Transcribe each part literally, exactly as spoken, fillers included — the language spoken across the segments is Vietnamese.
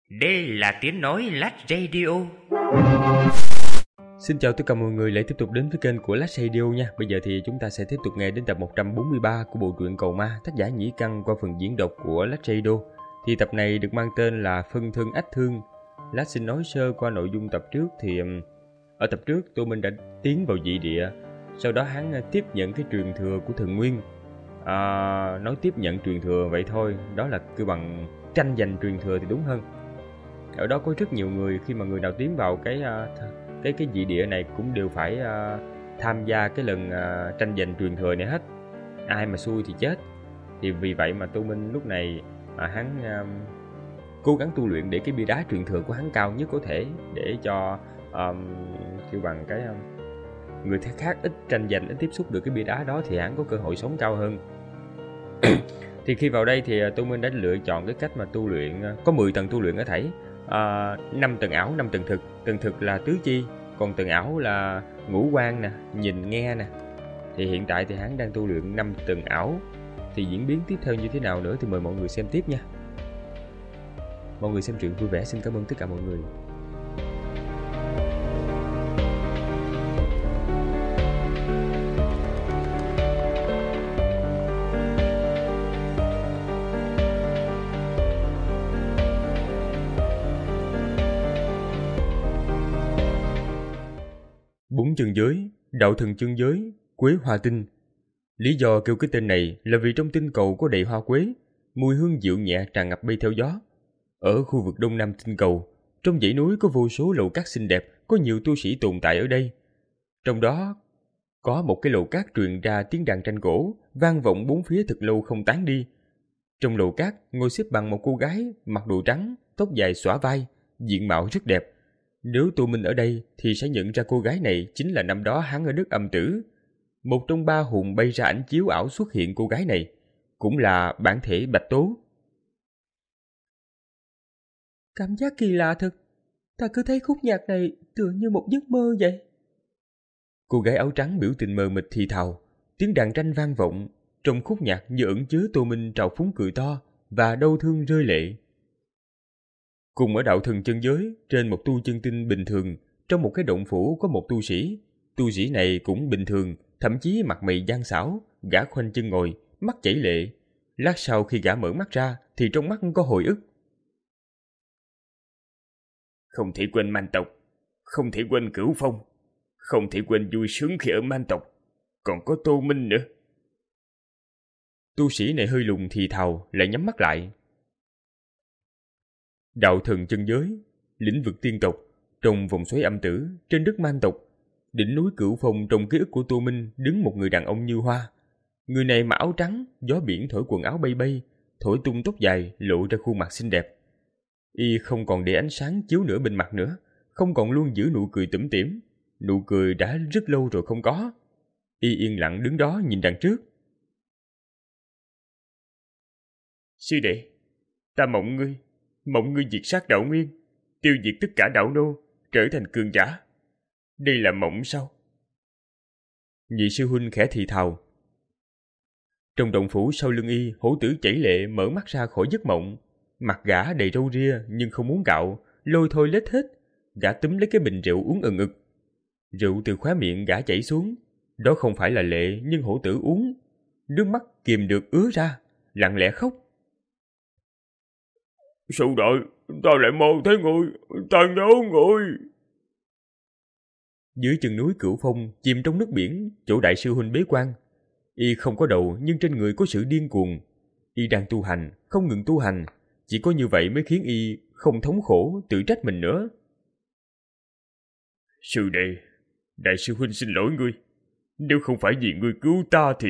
Đây là tiếng nói Lách Radio. Xin chào tất cả mọi người lại tiếp tục đến với kênh của Lách Radio nha. Bây giờ thì chúng ta sẽ tiếp tục nghe đến tập một trăm bốn mươi ba của bộ truyện Cầu Ma, tác giả Nhĩ Căn qua phần diễn đọc của Lách Radio. Thì tập này được mang tên là Phân Thân Ách Thương. Lách xin nói sơ qua nội dung tập trước thì ở tập trước Tô Minh đã tiến vào dị địa, sau đó hắn tiếp nhận cái truyền thừa của Thần Nguyên. À, nói tiếp nhận truyền thừa vậy thôi, đó là kêu bằng tranh giành truyền thừa thì đúng hơn. Ở đó có rất nhiều người, khi mà người nào tiến vào cái cái cái dị địa này cũng đều phải uh, tham gia cái lần uh, tranh giành truyền thừa này hết. Ai mà xui thì chết. Thì vì vậy mà Tô Minh lúc này uh, hắn uh, cố gắng tu luyện để cái bia đá truyền thừa của hắn cao nhất có thể, để cho um, kêu bằng cái um, người khác ít tranh giành, ít tiếp xúc được cái bia đá đó thì hắn có cơ hội sống cao hơn. Thì khi vào đây thì Tô Minh đã lựa chọn cái cách mà tu luyện, có mười tầng tu luyện ở thảy. À, năm tầng ảo, năm tầng thực. Tầng thực là tứ chi, còn tầng ảo là ngũ quan nè, nhìn nghe nè. Thì hiện tại thì hắn đang tu luyện năm tầng ảo. Thì diễn biến tiếp theo như thế nào nữa thì mời mọi người xem tiếp nha. Mọi người xem truyện vui vẻ, xin cảm ơn tất cả mọi người. Bốn chân giới, đạo thần chân giới, quế hoa tinh. Lý do kêu cái tên này là vì trong tinh cầu có đầy hoa quế, mùi hương dịu nhẹ tràn ngập bay theo gió. Ở khu vực đông nam tinh cầu, trong dãy núi có vô số lầu cát xinh đẹp, có nhiều tu sĩ tồn tại ở đây. Trong đó có một cái lầu cát truyền ra tiếng đàn tranh cổ, vang vọng bốn phía thật lâu không tán đi. Trong lầu cát ngồi xếp bằng một cô gái mặc đồ trắng, tóc dài xõa vai, diện mạo rất đẹp. Nếu Tô Minh ở đây thì sẽ nhận ra cô gái này chính là năm đó hắn ở đất Âm Tử. Một trong ba hồn bay ra ảnh chiếu ảo xuất hiện cô gái này, cũng là bản thể Bạch Tố. Cảm giác kỳ lạ thật, ta cứ thấy khúc nhạc này tựa như một giấc mơ vậy. Cô gái áo trắng biểu tình mờ mịt thì thào, tiếng đàn tranh vang vọng, trong khúc nhạc như ẩn chứa Tô Minh trào phúng cười to và đau thương rơi lệ. Cùng ở đạo thần chân giới, trên một tu chân tinh bình thường, trong một cái động phủ có một tu sĩ. Tu sĩ này cũng bình thường, thậm chí mặt mày gian xảo, gã khoanh chân ngồi, mắt chảy lệ. Lát sau khi gã mở mắt ra, thì trong mắt có hồi ức. Không thể quên man tộc, không thể quên Cửu Phong, không thể quên vui sướng khi ở man tộc, còn có Tô Minh nữa. Tu sĩ này hơi lùng thì thào, lại nhắm mắt lại. Đạo thần chân giới, lĩnh vực tiên tộc, trong vòng xoáy âm tử, trên đất man tộc, đỉnh núi Cửu Phong, trong ký ức của Tô Minh đứng một người đàn ông như hoa. Người này mặc áo trắng, gió biển thổi quần áo bay bay, thổi tung tóc dài, lộ ra khuôn mặt xinh đẹp. Y không còn để ánh sáng chiếu nửa bên mặt nữa, không còn luôn giữ nụ cười tủm tỉm, nụ cười đã rất lâu rồi không có. Y yên lặng đứng đó nhìn đằng trước. Sư đệ, ta mộng ngươi, mộng ngươi diệt sát đạo nguyên, tiêu diệt tất cả đạo nô, trở thành cường giả. Đây là mộng sao? Nhị sư huynh khẽ thì thào. Trong động phủ sau lưng Y, hổ tử chảy lệ mở mắt ra khỏi giấc mộng. Mặt gã đầy râu ria nhưng không muốn gạo, lôi thôi lết hết. Gã túm lấy cái bình rượu uống ừng ực. Rượu từ khóe miệng gã chảy xuống. Đó không phải là lệ, nhưng hổ tử uống. Nước mắt kìm được ứa ra, lặng lẽ khóc. Sư đệ, ta lại mơ thấy người, ta nhớ người. Dưới chân núi Cửu Phong, chìm trong nước biển, chỗ đại sư huynh bế quan. Y không có đầu nhưng trên người có sự điên cuồng. Y đang tu hành, không ngừng tu hành. Chỉ có như vậy mới khiến Y không thống khổ, tự trách mình nữa. Sư đệ, đại sư huynh xin lỗi ngươi. Nếu không phải vì ngươi cứu ta thì...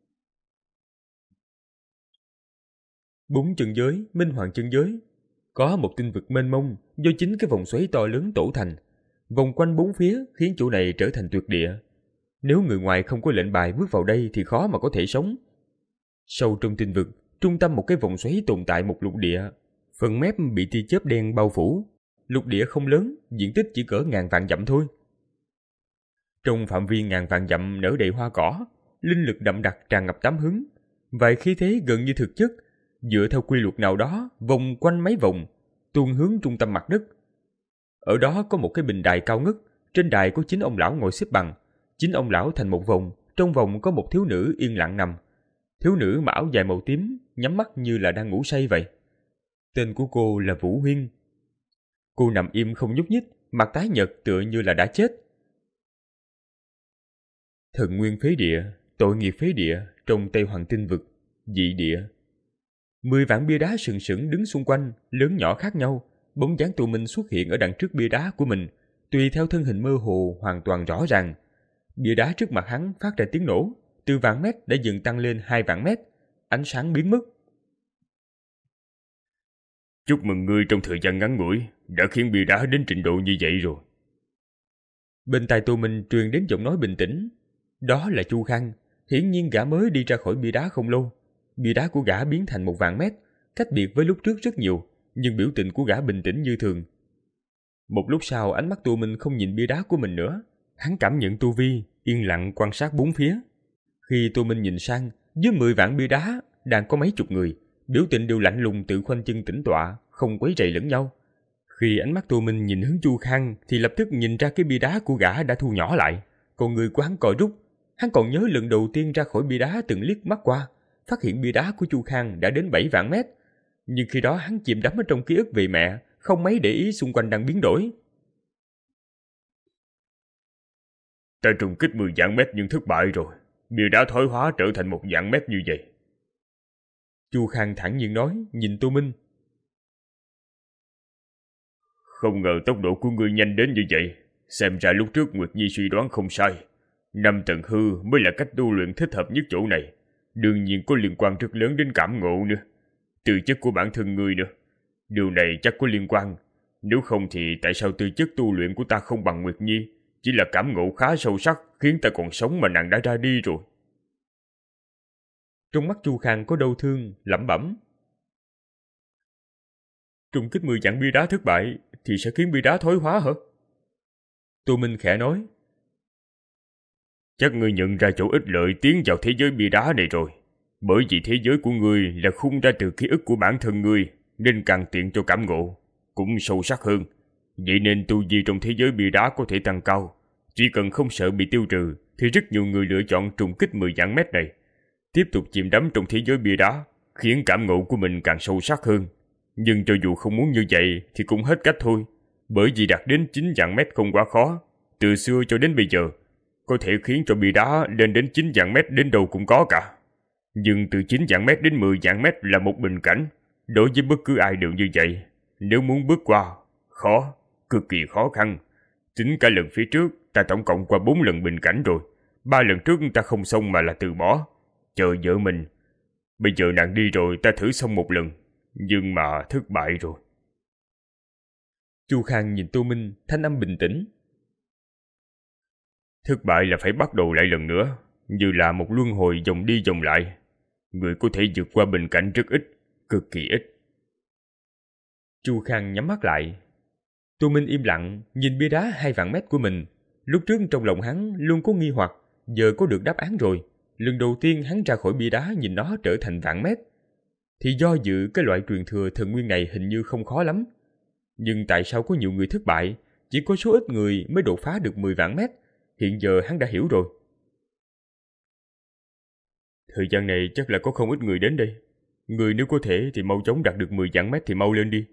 Bốn chân giới, minh hoàng chân giới. Có một tinh vực mênh mông do chính cái vòng xoáy to lớn tổ thành. Vòng quanh bốn phía khiến chỗ này trở thành tuyệt địa. Nếu người ngoài không có lệnh bài bước vào đây thì khó mà có thể sống. Sâu trong tinh vực, trung tâm một cái vòng xoáy tồn tại một lục địa. Phần mép bị tia chớp đen bao phủ. Lục địa không lớn, diện tích chỉ cỡ ngàn vạn dặm thôi. Trong phạm vi ngàn vạn dặm nở đầy hoa cỏ, linh lực đậm đặc tràn ngập tám hướng. Vài khí thế gần như thực chất, dựa theo quy luật nào đó vòng quanh mấy vòng, tuôn hướng trung tâm mặt đất. Ở đó có một cái bình đài cao ngất, trên đài có chín ông lão ngồi xếp bằng, chín ông lão thành một vòng, trong vòng có một thiếu nữ yên lặng nằm. Thiếu nữ mặc áo dài màu tím, nhắm mắt như là đang ngủ say vậy. Tên của cô là Vũ Huyên. Cô nằm im không nhúc nhích, mặt tái nhợt tựa như là đã chết. Thần nguyên phế địa, tội nghiệp phế địa, trong Tây Hoàng Tinh vực, dị địa. Mười vạn bia đá sừng sững đứng xung quanh, lớn nhỏ khác nhau. Bóng dáng Tô Minh xuất hiện ở đằng trước bia đá của mình, tùy theo thân hình mơ hồ hoàn toàn rõ ràng. Bia đá trước mặt hắn phát ra tiếng nổ, từ vạn mét đã dần tăng lên hai vạn mét, ánh sáng biến mất. Chúc mừng ngươi trong thời gian ngắn ngủi đã khiến bia đá đến trình độ như vậy rồi. Bên tai Tô Minh truyền đến giọng nói bình tĩnh. Đó là Chu Khang, hiển nhiên gã mới đi ra khỏi bia đá không lâu. Bia đá của gã biến thành một vạn mét, cách biệt với lúc trước rất nhiều, nhưng biểu tình của gã bình tĩnh như thường. Một lúc sau, ánh mắt Tô Minh không nhìn bia đá của mình nữa, hắn cảm nhận tu vi, yên lặng quan sát bốn phía. Khi Tô Minh nhìn sang, dưới mười vạn bia đá đang có mấy chục người, biểu tình đều lạnh lùng tự khoanh chân tĩnh tọa, không quấy rầy lẫn nhau. Khi ánh mắt Tô Minh nhìn hướng Chu Khang thì lập tức nhìn ra cái bia đá của gã đã thu nhỏ lại, còn người của hắn co rút. Hắn còn nhớ lần đầu tiên ra khỏi bia đá từng liếc mắt qua, phát hiện bia đá của Chu Khang đã đến bảy vạn mét. Nhưng khi đó hắn chìm đắm ở trong ký ức về mẹ, không mấy để ý xung quanh đang biến đổi. Ta trùng kích mười vạn mét nhưng thất bại rồi, bia đá thoái hóa trở thành một vạn mét như vậy. Chu Khang thản nhiên nói, nhìn Tô Minh. Không ngờ tốc độ của ngươi nhanh đến như vậy, xem ra lúc trước Nguyệt Nhi suy đoán không sai. Năm tầng hư mới là cách tu luyện thích hợp nhất chỗ này, đương nhiên có liên quan rất lớn đến cảm ngộ nữa, tư chất của bản thân ngươi nữa. Điều này chắc có liên quan, nếu không thì tại sao tư chất tu luyện của ta không bằng Nguyệt Nhi? Chỉ là cảm ngộ khá sâu sắc khiến ta còn sống mà nàng đã ra đi rồi. Trong mắt Chu Khang có đau thương, lẩm bẩm. Trùng kích mười vạn bia đá thất bại thì sẽ khiến bia đá thoái hóa hả? Tô Minh khẽ nói. Chắc ngươi nhận ra chỗ ích lợi tiến vào thế giới bia đá này rồi. Bởi vì thế giới của ngươi là khung ra từ ký ức của bản thân ngươi, nên càng tiện cho cảm ngộ, cũng sâu sắc hơn. Vậy nên tu vi trong thế giới bia đá có thể tăng cao. Chỉ cần không sợ bị tiêu trừ thì rất nhiều người lựa chọn trùng kích mười vạn mét này, tiếp tục chìm đắm trong thế giới bia đá, khiến cảm ngộ của mình càng sâu sắc hơn. Nhưng cho dù không muốn như vậy thì cũng hết cách thôi, bởi vì đạt đến chín vạn mét không quá khó. Từ xưa cho đến bây giờ, có thể khiến cho bia đá lên đến chín vạn mét đến đâu cũng có cả. Nhưng từ chín vạn mét đến mười vạn mét là một bình cảnh, đối với bất cứ ai đều như vậy. Nếu muốn bước qua, khó, cực kỳ khó khăn. Tính cả lần phía trước, ta tổng cộng qua bốn lần bình cảnh rồi. Ba lần trước ta không xong mà là từ bỏ, chờ vợ mình. Bây giờ nàng đi rồi, ta thử xong một lần, nhưng mà thất bại rồi. Chu Khang nhìn Tô Minh, thanh âm bình tĩnh. Thất bại là phải bắt đầu lại lần nữa, như là một luân hồi vòng đi vòng lại. Người có thể vượt qua bình cảnh rất ít, cực kỳ ít. Chu Khang nhắm mắt lại. Tô Minh im lặng, nhìn bia đá hai vạn mét của mình. Lúc trước trong lòng hắn luôn có nghi hoặc, giờ có được đáp án rồi. Lần đầu tiên hắn ra khỏi bia đá nhìn nó trở thành vạn mét. Thì do dự cái loại truyền thừa thần nguyên này hình như không khó lắm. Nhưng tại sao có nhiều người thất bại, chỉ có số ít người mới đột phá được mười vạn mét? Hiện giờ hắn đã hiểu rồi. Thời gian này chắc là có không ít người đến đây. Người nếu có thể thì mau chóng đạt được mười vạn mét thì mau lên đi.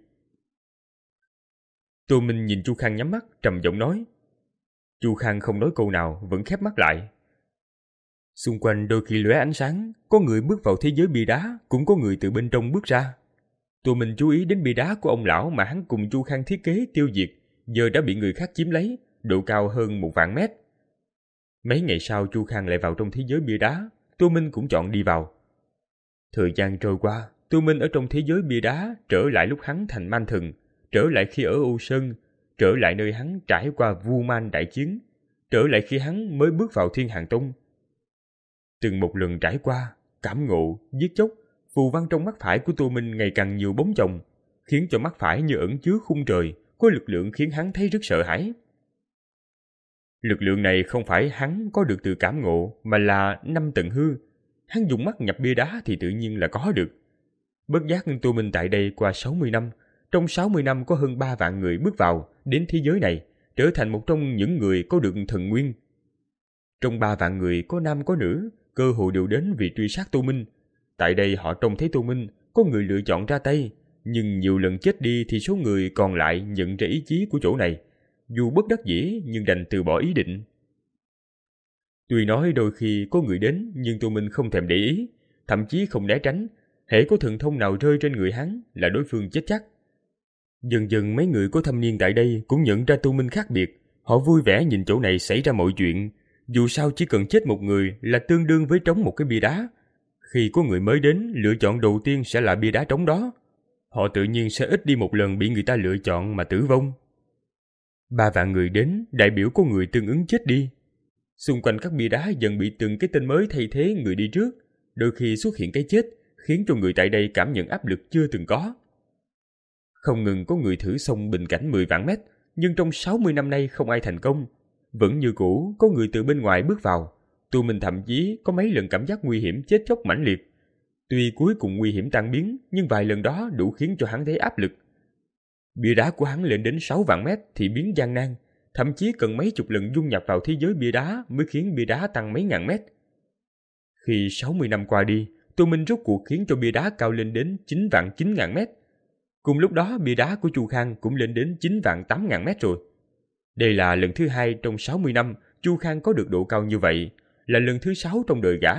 Tô Minh nhìn Chu Khang nhắm mắt, trầm giọng nói. Chu Khang không nói câu nào, vẫn khép mắt lại. Xung quanh đôi khi lóe ánh sáng, có người bước vào thế giới bia đá, cũng có người từ bên trong bước ra. Tô Minh chú ý đến bia đá của ông lão mà hắn cùng Chu Khang thiết kế tiêu diệt, giờ đã bị người khác chiếm lấy, độ cao hơn một vạn mét. Mấy ngày sau Chu Khang lại vào trong thế giới bia đá, Tô Minh cũng chọn đi vào. Thời gian trôi qua, Tô Minh ở trong thế giới bia đá trở lại lúc hắn thành man thần, trở lại khi ở Âu Sơn, trở lại nơi hắn trải qua Vu Man đại chiến, trở lại khi hắn mới bước vào Thiên Hàng Tông. Từng một lần trải qua, cảm ngộ, giết chóc, phù văn trong mắt phải của Tô Minh ngày càng nhiều bóng chồng, khiến cho mắt phải như ẩn chứa khung trời, có lực lượng khiến hắn thấy rất sợ hãi. Lực lượng này không phải hắn có được từ cảm ngộ, mà là năm tầng hư. Hắn dùng mắt nhập bia đá thì tự nhiên là có được. Bất giác Tô Minh tại đây qua sáu mươi năm, trong sáu mươi năm có hơn ba vạn người bước vào đến thế giới này, trở thành một trong những người có được thần nguyên. Trong ba vạn người có nam có nữ, cơ hội đều đến vì truy sát Tô Minh. Tại đây họ trông thấy Tô Minh, có người lựa chọn ra tay, nhưng nhiều lần chết đi thì số người còn lại nhận ra ý chí của chỗ này. Dù bất đắc dĩ nhưng đành từ bỏ ý định. Tuy nói đôi khi có người đến nhưng Tô Minh không thèm để ý, thậm chí không né tránh. Hễ có thần thông nào rơi trên người hắn là đối phương chết chắc. Dần dần mấy người có thâm niên tại đây cũng nhận ra Tô Minh khác biệt. Họ vui vẻ nhìn chỗ này xảy ra mọi chuyện. Dù sao chỉ cần chết một người là tương đương với trống một cái bia đá. Khi có người mới đến, lựa chọn đầu tiên sẽ là bia đá trống đó. Họ tự nhiên sẽ ít đi một lần bị người ta lựa chọn mà tử vong. Ba vạn người đến, đại biểu có người tương ứng chết đi. Xung quanh các bia đá dần bị từng cái tên mới thay thế người đi trước. Đôi khi xuất hiện cái chết, khiến cho người tại đây cảm nhận áp lực chưa từng có. Không ngừng có người thử xông bình cảnh mười vạn mét, nhưng trong sáu mươi năm nay không ai thành công. Vẫn như cũ, có người từ bên ngoài bước vào. Tô Minh thậm chí có mấy lần cảm giác nguy hiểm chết chóc mãnh liệt. Tuy cuối cùng nguy hiểm tan biến, nhưng vài lần đó đủ khiến cho hắn thấy áp lực. Bia đá của hắn lên đến sáu vạn mét thì biến gian nan, thậm chí cần mấy chục lần dung nhập vào thế giới bia đá mới khiến bia đá tăng mấy ngàn mét. Khi sáu mươi năm qua đi, Tô Minh rốt cuộc khiến cho bia đá cao lên đến chín vạn chín ngàn mét. Cùng lúc đó bia đá của Chu Khang cũng lên đến chín vạn tám ngàn mét rồi. Đây là lần thứ hai trong sáu mươi năm Chu Khang có được độ cao như vậy, là lần thứ sáu trong đời gã.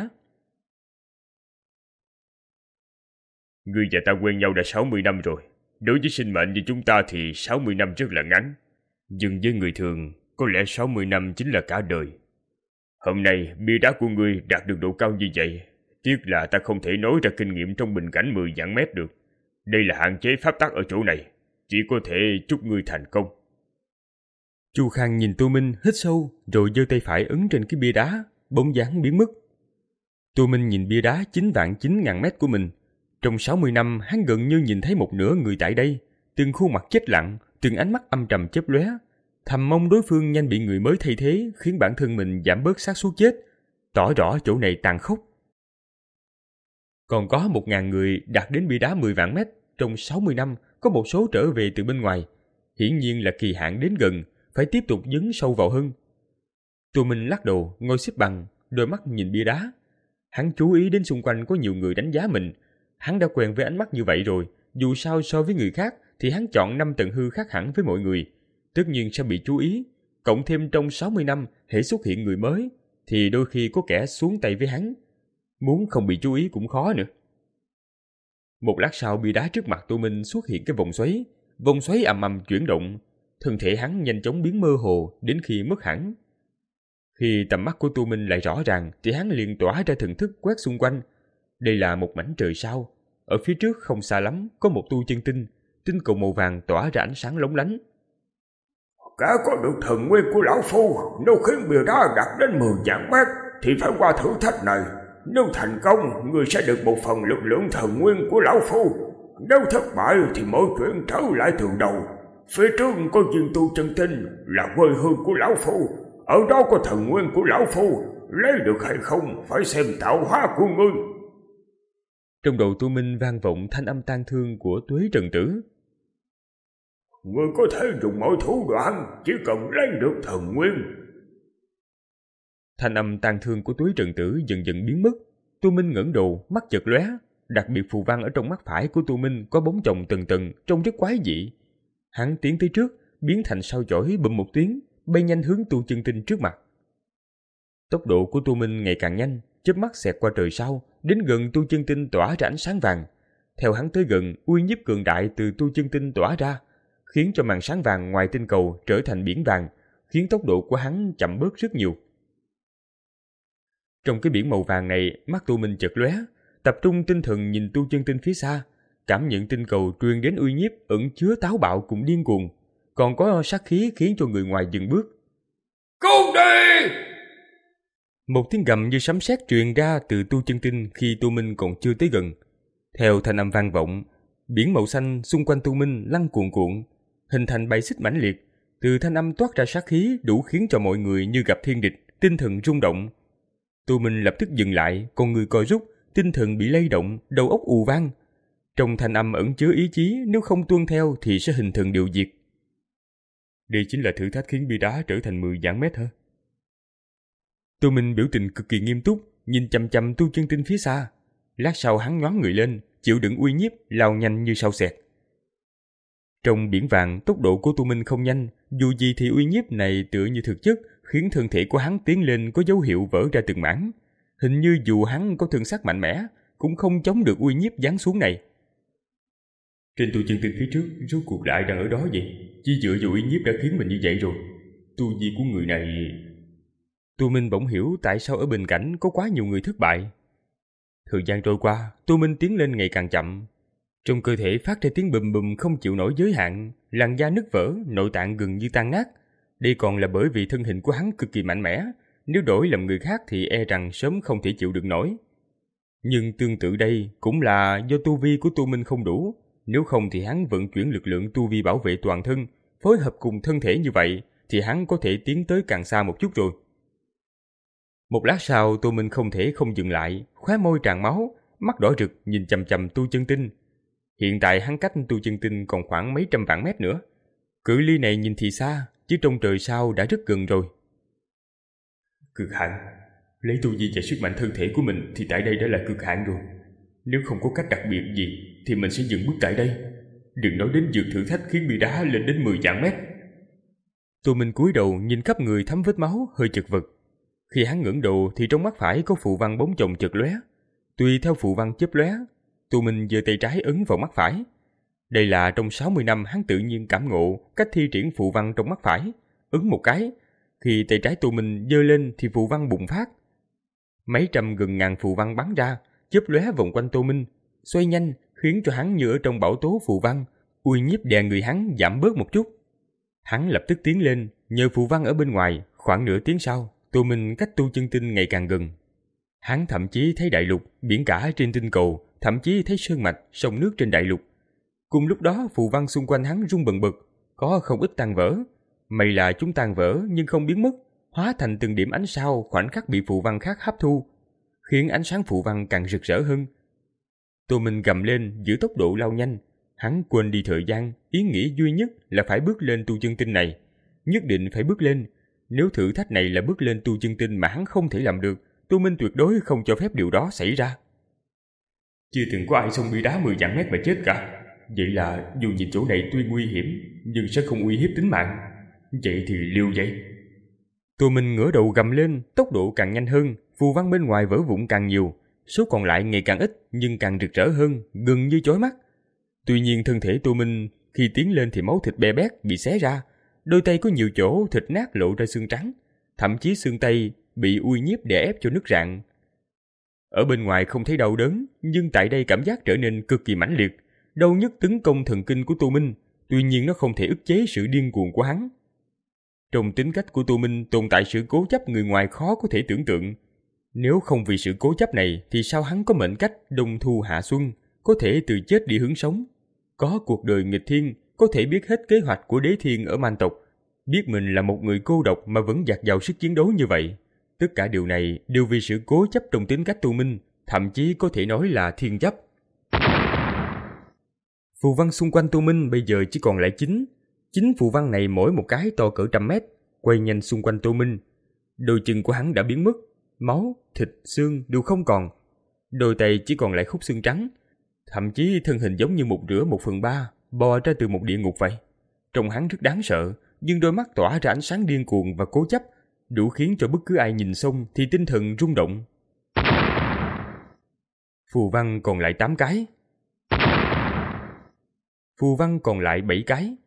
Ngươi và ta quen nhau đã sáu mươi năm rồi. Đối với sinh mệnh như chúng ta thì sáu mươi năm rất là ngắn. Nhưng với người thường, có lẽ sáu mươi năm chính là cả đời. Hôm nay, bia đá của ngươi đạt được độ cao như vậy. Tiếc là ta không thể nói ra kinh nghiệm trong bình cảnh mười vạn mét được. Đây là hạn chế pháp tắc ở chỗ này. Chỉ có thể chúc ngươi thành công. Chu Khang nhìn Tô Minh hít sâu, rồi giơ tay phải ấn trên cái bia đá, bóng dáng biến mất. Tô Minh nhìn bia đá chín vạn chín ngàn mét của mình. Trong sáu mươi năm, hắn gần như nhìn thấy một nửa người tại đây, từng khuôn mặt chết lặng, từng ánh mắt âm trầm chớp lóe, thầm mong đối phương nhanh bị người mới thay thế, khiến bản thân mình giảm bớt xác suất chết, tỏ rõ chỗ này tàn khốc. Còn có một ngàn người đạt đến bia đá mười vạn mét, trong sáu mươi năm có một số trở về từ bên ngoài, hiển nhiên là kỳ hạn đến gần, phải tiếp tục dấn sâu vào hơn. Tô Minh lắc đầu, ngồi xếp bằng, đôi mắt nhìn bia đá. Hắn chú ý đến xung quanh có nhiều người đánh giá mình. Hắn đã quen với ánh mắt như vậy rồi, dù sao so với người khác thì hắn chọn năm tầng hư khác hẳn với mọi người, tất nhiên sẽ bị chú ý. Cộng thêm trong sáu mươi năm hễ xuất hiện người mới thì đôi khi có kẻ xuống tay với hắn, muốn không bị chú ý cũng khó nữa. Một lát sau, bia đá trước mặt Tô Minh xuất hiện cái vòng xoáy, vòng xoáy ầm ầm chuyển động, thân thể hắn nhanh chóng biến mơ hồ đến khi mất hẳn. Khi tầm mắt của Tô Minh lại rõ ràng thì hắn liền tỏa ra thần thức quét xung quanh. Đây là một mảnh trời sao, ở phía trước không xa lắm có một tu chân tinh, tinh cầu màu vàng tỏa ra ánh sáng lóng lánh. Cả có được thần nguyên của lão phu, nếu khiến bia đá đạt đến mười vạn mét thì phải qua thử thách này. Nếu thành công, người sẽ được một phần lực lượng thần nguyên của lão phu. Nếu thất bại thì mọi chuyện trở lại từ đầu. Phía trước có viên tu chân tinh là quê hương của lão phu, ở đó có thần nguyên của lão phu, lấy được hay không phải xem tạo hóa của ngươi. Trong đầu Tô Minh vang vọng thanh âm tang thương của Tuế Trần Tử. Ngươi có thể dùng mọi thủ đoạn, chỉ cần lấy được thần nguyên. Thanh âm tang thương của Tuế Trần Tử dần dần biến mất. Tô Minh ngẩng đầu, mắt chợt lóe. Đặc biệt phù văn ở trong mắt phải của Tô Minh có bóng chồng tầng tầng, trông rất quái dị. Hắn tiến tới trước, biến thành sao chổi bụm một tiếng, bay nhanh hướng tu chân tinh trước mặt. Tốc độ của Tô Minh ngày càng nhanh, chớp mắt xẹt qua trời sao, đến gần tu chân tinh tỏa ra ánh sáng vàng. Theo hắn tới gần, uy nhiếp cường đại từ tu chân tinh tỏa ra, khiến cho màn sáng vàng ngoài tinh cầu trở thành biển vàng, khiến tốc độ của hắn chậm bớt rất nhiều. Trong cái biển màu vàng này, mắt Tô Minh chợt lóe, tập trung tinh thần nhìn tu chân tinh phía xa, cảm nhận tinh cầu truyền đến uy nhiếp ẩn chứa táo bạo cùng điên cuồng, còn có sát khí khiến cho người ngoài dừng bước. Cứu đi! Một tiếng gầm như sấm sét truyền ra từ tu chân tinh khi Tô Minh còn chưa tới gần. Theo thanh âm vang vọng, biển màu xanh xung quanh Tô Minh lăn cuồn cuộn, hình thành bầy xích mãnh liệt. Từ thanh âm toát ra sát khí đủ khiến cho mọi người như gặp thiên địch, tinh thần rung động. Tô Minh lập tức dừng lại, con người co rút, tinh thần bị lay động, đầu óc ù vang. Trong thanh âm ẩn chứa ý chí, nếu không tuân theo thì sẽ hình thần điều diệt. Đây chính là thử thách khiến bia đá trở thành mười vạn mét hả? Tô Minh biểu tình cực kỳ nghiêm túc, nhìn chằm chằm Tu Chân Tinh phía xa. Lát sau hắn nhoáng người lên, chịu đựng uy nhiếp, lao nhanh như sao xẹt. Trong biển vàng, tốc độ của Tô Minh không nhanh, dù gì thì uy nhiếp này tựa như thực chất, khiến thân thể của hắn tiến lên có dấu hiệu vỡ ra từng mảng. Hình như dù hắn có thân xác mạnh mẽ, cũng không chống được uy nhiếp giáng xuống này. Trên Tu Chân Tinh phía trước, rốt cuộc là ai đang ở đó vậy? Chỉ dựa vào uy nhiếp đã khiến mình như vậy rồi. Tu vi của người này... Tô Minh bỗng hiểu tại sao ở bên cạnh có quá nhiều người thất bại. Thời gian trôi qua, Tô Minh tiến lên ngày càng chậm. Trong cơ thể phát ra tiếng bùm bùm không chịu nổi giới hạn, làn da nứt vỡ, nội tạng gần như tan nát. Đây còn là bởi vì thân hình của hắn cực kỳ mạnh mẽ, nếu đổi làm người khác thì e rằng sớm không thể chịu được nổi. Nhưng tương tự đây cũng là do tu vi của Tô Minh không đủ, nếu không thì hắn vận chuyển lực lượng tu vi bảo vệ toàn thân, phối hợp cùng thân thể như vậy thì hắn có thể tiến tới càng xa một chút rồi. Một lát sau, Tô Minh không thể không dừng lại, khóe môi tràn máu, mắt đỏ rực nhìn chằm chằm Tu Chân Tinh. Hiện tại hắn cách Tu Chân Tinh còn khoảng mấy trăm vạn mét nữa. Cự ly này nhìn thì xa, chứ trong trời sao đã rất gần rồi. Cực hạn, lấy tu vi và sức mạnh thân thể của mình thì tại đây đã là cực hạn rồi. Nếu không có cách đặc biệt gì thì mình sẽ dừng bước tại đây. Đừng nói đến vượt thử thách khiến bia đá lên đến mười vạn mét. Tô Minh cúi đầu nhìn khắp người thấm vết máu, hơi chật vật. Khi hắn ngẩng đầu thì trong mắt phải có phù văn bóng chồng chật lóe. Tùy theo phù văn chớp lóe, Tô Minh giơ tay trái ấn vào mắt phải. Đây là trong sáu mươi năm hắn tự nhiên cảm ngộ cách thi triển phù văn trong mắt phải. Ấn một cái, khi tay trái Tô Minh giơ lên thì phù văn bùng phát. Mấy trăm gần ngàn phù văn bắn ra, chớp lóe vòng quanh Tô Minh, xoay nhanh khiến cho hắn như ở trong bão tố phù văn, uy nhiếp đè người hắn giảm bớt một chút. Hắn lập tức tiến lên, nhờ phù văn ở bên ngoài. Khoảng nửa tiếng sau, Tô Minh cách Tu Chân Tinh ngày càng gần. Hắn thậm chí thấy đại lục, biển cả trên tinh cầu, thậm chí thấy sơn mạch, sông nước trên đại lục. Cùng lúc đó, phù văn xung quanh hắn rung bần bật, có không ít tan vỡ. May là chúng tan vỡ nhưng không biến mất, hóa thành từng điểm ánh sao khoảnh khắc bị phù văn khác hấp thu, khiến ánh sáng phù văn càng rực rỡ hơn. Tô Minh gầm lên giữ tốc độ lao nhanh. Hắn quên đi thời gian, ý nghĩ duy nhất là phải bước lên Tu Chân Tinh này. Nhất định phải bước lên. Nếu thử thách này là bước lên Tu Chân Tinh mà hắn không thể làm được, Tô Minh tuyệt đối không cho phép điều đó xảy ra. Chưa từng có ai xông bia đá mười vạn mét mà chết cả. Vậy là dù nhìn chỗ này tuy nguy hiểm nhưng sẽ không uy hiếp tính mạng. Vậy thì liều vậy. Tô Minh ngửa đầu gầm lên, tốc độ càng nhanh hơn, phù văn bên ngoài vỡ vụn càng nhiều, số còn lại ngày càng ít nhưng càng rực rỡ hơn, gần như chói mắt. Tuy nhiên thân thể Tô Minh khi tiến lên thì máu thịt be bét bị xé ra, đôi tay có nhiều chỗ thịt nát lộ ra xương trắng, thậm chí xương tay bị uy nhiếp đè ép cho nứt rạn. Ở bên ngoài không thấy đau đớn, nhưng tại đây cảm giác trở nên cực kỳ mãnh liệt, đau nhức tấn công thần kinh của Tô Minh, tuy nhiên nó không thể ức chế sự điên cuồng của hắn. Trong tính cách của Tô Minh tồn tại sự cố chấp người ngoài khó có thể tưởng tượng. Nếu không vì sự cố chấp này thì sao hắn có mệnh cách đông thu hạ xuân, có thể từ chết đi hướng sống, có cuộc đời nghịch thiên, có thể biết hết kế hoạch của đế thiên ở Man tộc, biết mình là một người cô độc mà vẫn dạt dào sức chiến đấu như vậy. Tất cả điều này đều vì sự cố chấp trong tính cách Tô Minh, thậm chí có thể nói là thiên chấp. Phù văn xung quanh Tô Minh bây giờ chỉ còn lại chín. Chín phù văn này mỗi một cái to cỡ trăm mét, quay nhanh xung quanh Tô Minh. Đôi chân của hắn đã biến mất, máu, thịt, xương đều không còn. Đôi tay chỉ còn lại khúc xương trắng, thậm chí thân hình giống như một rửa một phần ba, bò ra từ một địa ngục vậy. Trông hắn rất đáng sợ, nhưng đôi mắt tỏa ra ánh sáng điên cuồng và cố chấp, đủ khiến cho bất cứ ai nhìn xông thì tinh thần rung động. Phù văn còn lại tám cái. Phù văn còn lại bảy cái.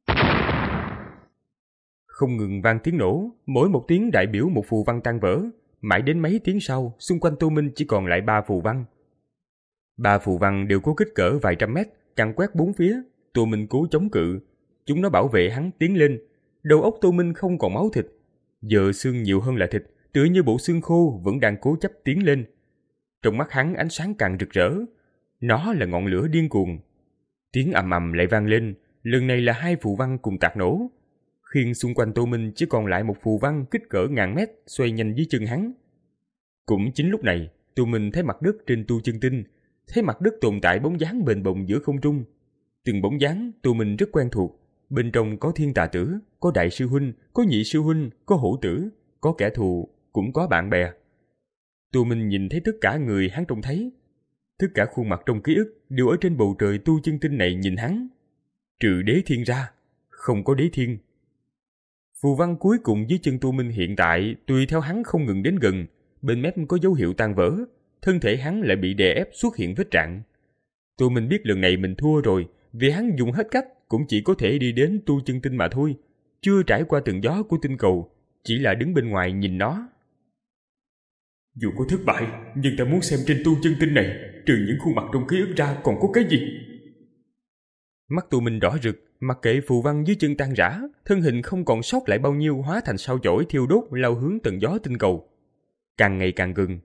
Không ngừng vang tiếng nổ, mỗi một tiếng đại biểu một phù văn tan vỡ. Mãi đến mấy tiếng sau, xung quanh Tô Minh chỉ còn lại ba phù văn. Ba phù văn đều có kích cỡ vài trăm mét, chặn quét bốn phía. Tô Minh cố chống cự, chúng nó bảo vệ hắn tiến lên. Đầu óc Tô Minh không còn máu thịt, giờ xương nhiều hơn là thịt, tựa như bộ xương khô vẫn đang cố chấp tiến lên. Trong mắt hắn ánh sáng càng rực rỡ, nó là ngọn lửa điên cuồng. Tiếng ầm ầm lại vang lên, lần này là hai phù văn cùng tạc nổ, khiến xung quanh Tô Minh chỉ còn lại một phù văn kích cỡ ngàn mét xoay nhanh dưới chân hắn. Cũng chính lúc này, Tô Minh thấy mặt đất trên Tu Chân Tinh thấy mặt đất tồn tại bóng dáng bềnh bồng giữa không trung. Từng bóng dáng Tô Minh rất quen thuộc, bên trong có Thiên Tà Tử, có đại sư huynh, có nhị sư huynh, có hổ tử, có kẻ thù, cũng có bạn bè. Tô Minh nhìn thấy tất cả người hắn trông thấy, tất cả khuôn mặt trong ký ức đều ở trên bầu trời tu chân tinh này nhìn hắn. Trừ Đế Thiên ra, không có Đế Thiên. Phù văn cuối cùng dưới chân Tô Minh hiện tại tùy theo hắn không ngừng đến gần, bên mép có dấu hiệu tan vỡ, thân thể hắn lại bị đè ép xuất hiện vết rạn. Tô Minh biết lần này mình thua rồi, vì hắn dùng hết cách cũng chỉ có thể đi đến tu chân tinh mà thôi, chưa trải qua từng gió của tinh cầu, chỉ là đứng bên ngoài nhìn nó. Dù có thất bại, nhưng ta muốn xem trên tu chân tinh này, trừ những khuôn mặt trong ký ức ra còn có cái gì. Mắt Tô Minh đỏ rực, mặc kệ phù văn dưới chân tan rã, thân hình không còn sót lại bao nhiêu hóa thành sao chổi thiêu đốt lao hướng tận gió tinh cầu. Càng ngày càng gần.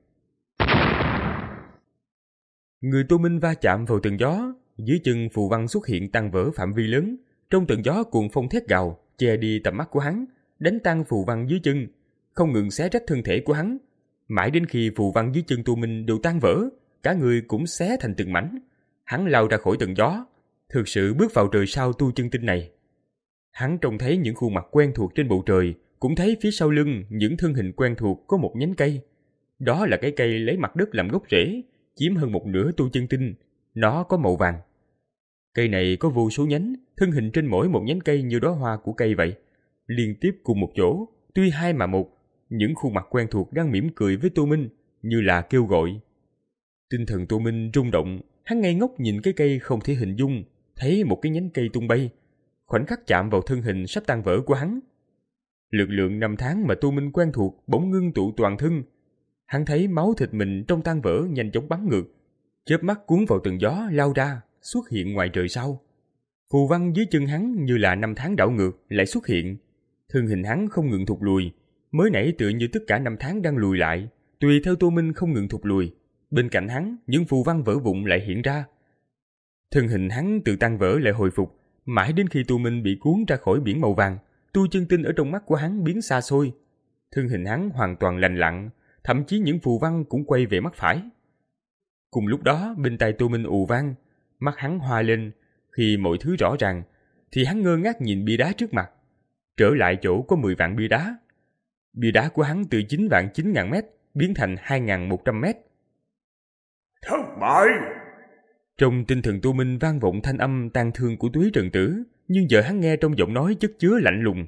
Người Tô Minh va chạm vào tầng gió, dưới chân phù văn xuất hiện tan vỡ phạm vi lớn, trong tầng gió cuồng phong thét gào, che đi tầm mắt của hắn, đánh tan phù văn dưới chân, không ngừng xé rách thân thể của hắn, mãi đến khi phù văn dưới chân Tô Minh đều tan vỡ, cả người cũng xé thành từng mảnh. Hắn lao ra khỏi tầng gió, thực sự bước vào trời sao tu chân tinh này. Hắn trông thấy những khuôn mặt quen thuộc trên bầu trời, cũng thấy phía sau lưng những thân hình quen thuộc có một nhánh cây. Đó là cái cây lấy mặt đất làm gốc rễ, chiếm hơn một nửa tu chân tinh. Nó có màu vàng. Cây này có vô số nhánh, thân hình trên mỗi một nhánh cây như đóa hoa của cây vậy, liên tiếp cùng một chỗ, tuy hai mà một. Những khuôn mặt quen thuộc đang mỉm cười với Tô Minh, như là kêu gọi. Tinh thần Tô Minh rung động, hắn ngây ngốc nhìn cái cây không thể hình dung, thấy một cái nhánh cây tung bay, khoảnh khắc chạm vào thân hình sắp tan vỡ của hắn. Lực lượng năm tháng mà Tô Minh quen thuộc bỗng ngưng tụ toàn thân. Hắn thấy máu thịt mình trong tan vỡ nhanh chóng bắn ngược, chớp mắt cuốn vào tầng gió lao ra, xuất hiện ngoài trời sau. Phù văn dưới chân hắn như là năm tháng đảo ngược lại xuất hiện, thân hình hắn không ngừng thụt lùi. Mới nãy tựa như tất cả năm tháng đang lùi lại, tùy theo Tô Minh không ngừng thụt lùi. Bên cạnh hắn, những phù văn vỡ vụn lại hiện ra. Thân hình hắn từ tan vỡ lại hồi phục, mãi đến khi Tô Minh bị cuốn ra khỏi biển màu vàng, tu chân tinh ở trong mắt của hắn biến xa xôi. Thân hình hắn hoàn toàn lành lặn, thậm chí những phù văn cũng quay về mắt phải. Cùng lúc đó, bên tai Tô Minh ù vang, mắt hắn hoa lên. Khi mọi thứ rõ ràng, thì hắn ngơ ngác nhìn bia đá trước mặt. Trở lại chỗ có mười vạn bia đá. Bia đá của hắn từ chín vạn chín ngàn mét biến thành hai ngàn một trăm mét. Thất bại! Trong tinh thần Tô Minh vang vọng thanh âm tang thương của Túy Trần Tử, nhưng giờ hắn nghe trong giọng nói chất chứa lạnh lùng.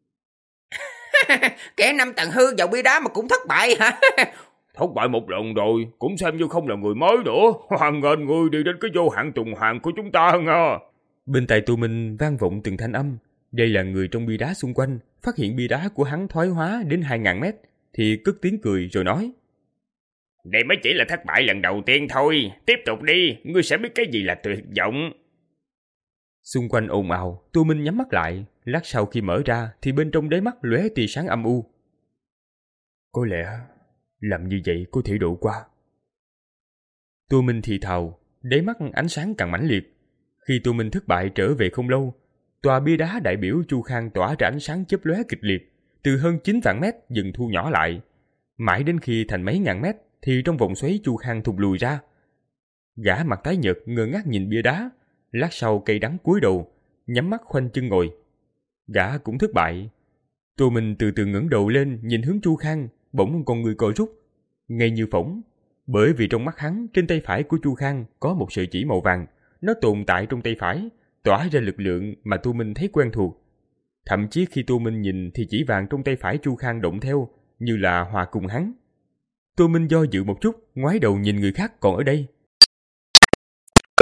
Kẻ năm tầng hư vào bia đá mà cũng thất bại hả? Thất bại một lần rồi, cũng xem như không là người mới nữa. Hoan nghênh người đi đến cái vô hạn tuần hoàn của chúng ta nha. Bên tai Tô Minh vang vọng từng thanh âm. Đây là người trong bia đá xung quanh, phát hiện bia đá của hắn thoái hóa đến hai ngàn mét, thì cất tiếng cười rồi nói. Đây mới chỉ là thất bại lần đầu tiên thôi, tiếp tục đi, ngươi sẽ biết cái gì là tuyệt vọng. Xung quanh ồn ào, Tô Minh nhắm mắt lại, lát sau khi mở ra thì bên trong đáy mắt lóe tia sáng âm u. Có lẽ làm như vậy có thể độ qua. Tô Minh thì thào, đáy mắt ánh sáng càng mãnh liệt. Khi Tô Minh thất bại trở về không lâu, tòa bia đá đại biểu Chu Khang tỏa ra ánh sáng chớp lóe kịch liệt, từ hơn chín vạn mét dần thu nhỏ lại, mãi đến khi thành mấy ngàn mét thì trong vòng xoáy Chu Khang thụt lùi ra. Gã mặt tái nhợt ngơ ngác nhìn bia đá, lát sau cay đắng cúi đầu, nhắm mắt khoanh chân ngồi. Gã cũng thất bại. Tô Minh từ từ ngẩng đầu lên nhìn hướng Chu Khang, bỗng con người co rút, ngay như phỏng, bởi vì trong mắt hắn trên tay phải của Chu Khang có một sợi chỉ màu vàng, nó tồn tại trong tay phải, tỏa ra lực lượng mà Tô Minh thấy quen thuộc. Thậm chí khi Tô Minh nhìn thì chỉ vàng trong tay phải Chu Khang động theo, như là hòa cùng hắn. Tô Minh do dự một chút, ngoái đầu nhìn người khác còn ở đây.